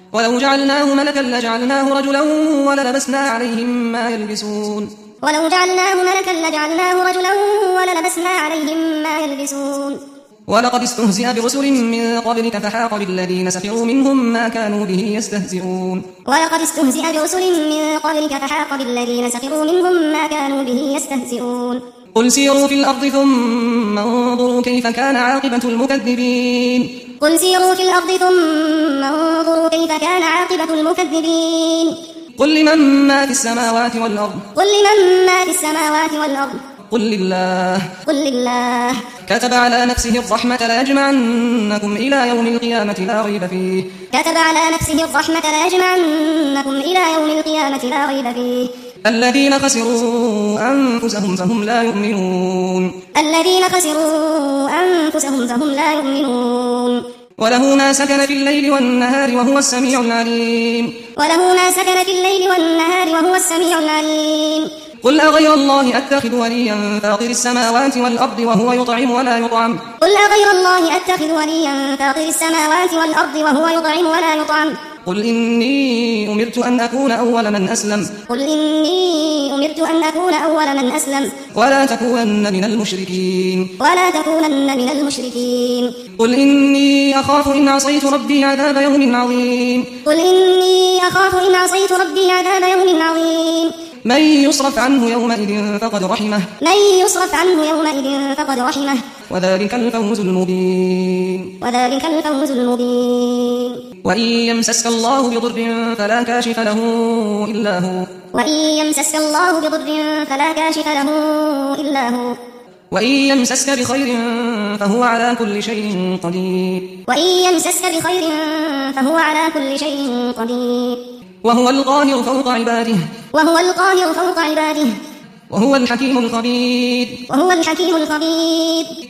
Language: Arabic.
ولو جعلناه ملكا لجعلناه رجلا وللبسنا عليهم ما يلبسون ولو جعلناه ملكا لجعلناه رجلا وللبسنا عليهم ما يلبسون ولقد استهزئ برسل من قبلك فحاق بالذين سخروا منهم ما كانوا به يستهزئون ولقد استهزئ برسل من قبلك فحاق بالذين سخروا منهم ما كانوا به يستهزئون قل سيروا في الأرض ثم انظروا كيف كان عاقبة المكذبين قل سيروا في الأرض ثم انظروا كيف كان عاقبة المكذبين قل لمن ما في السماوات والأرض قل لمن ما في السماوات والأرض قل لله كتب على نفسه الرحمة ليجمعنكم إلى يوم القيامة لا ريب فيه كتب على نفسه الرحمة ليجمعنكم إلى يوم القيامة لا ريب فيه الذين خسروا أنفسهم فهم لا يؤمنون وله ما سكن في الليل والنهار وهو السميع العليم قل أغير الله أتخذ وليا فاطر السماوات والأرض وهو يطعم ولا يطعم قل إني أمرت أن أكون أول من أسلم ولا تكونن من المشركين قل إني أخاف إن عصيت ربي عذاب يوم عظيم من يصرف عنه يومئذ فقد رحمه وذلك الفوز المبين وإن يمسسك الله بضر فلا كاشف له إلا هو وإن يمسسك بخير فهو على كل شيء قدير وهو القاهر فوق عباده وهو الحكيم الخبير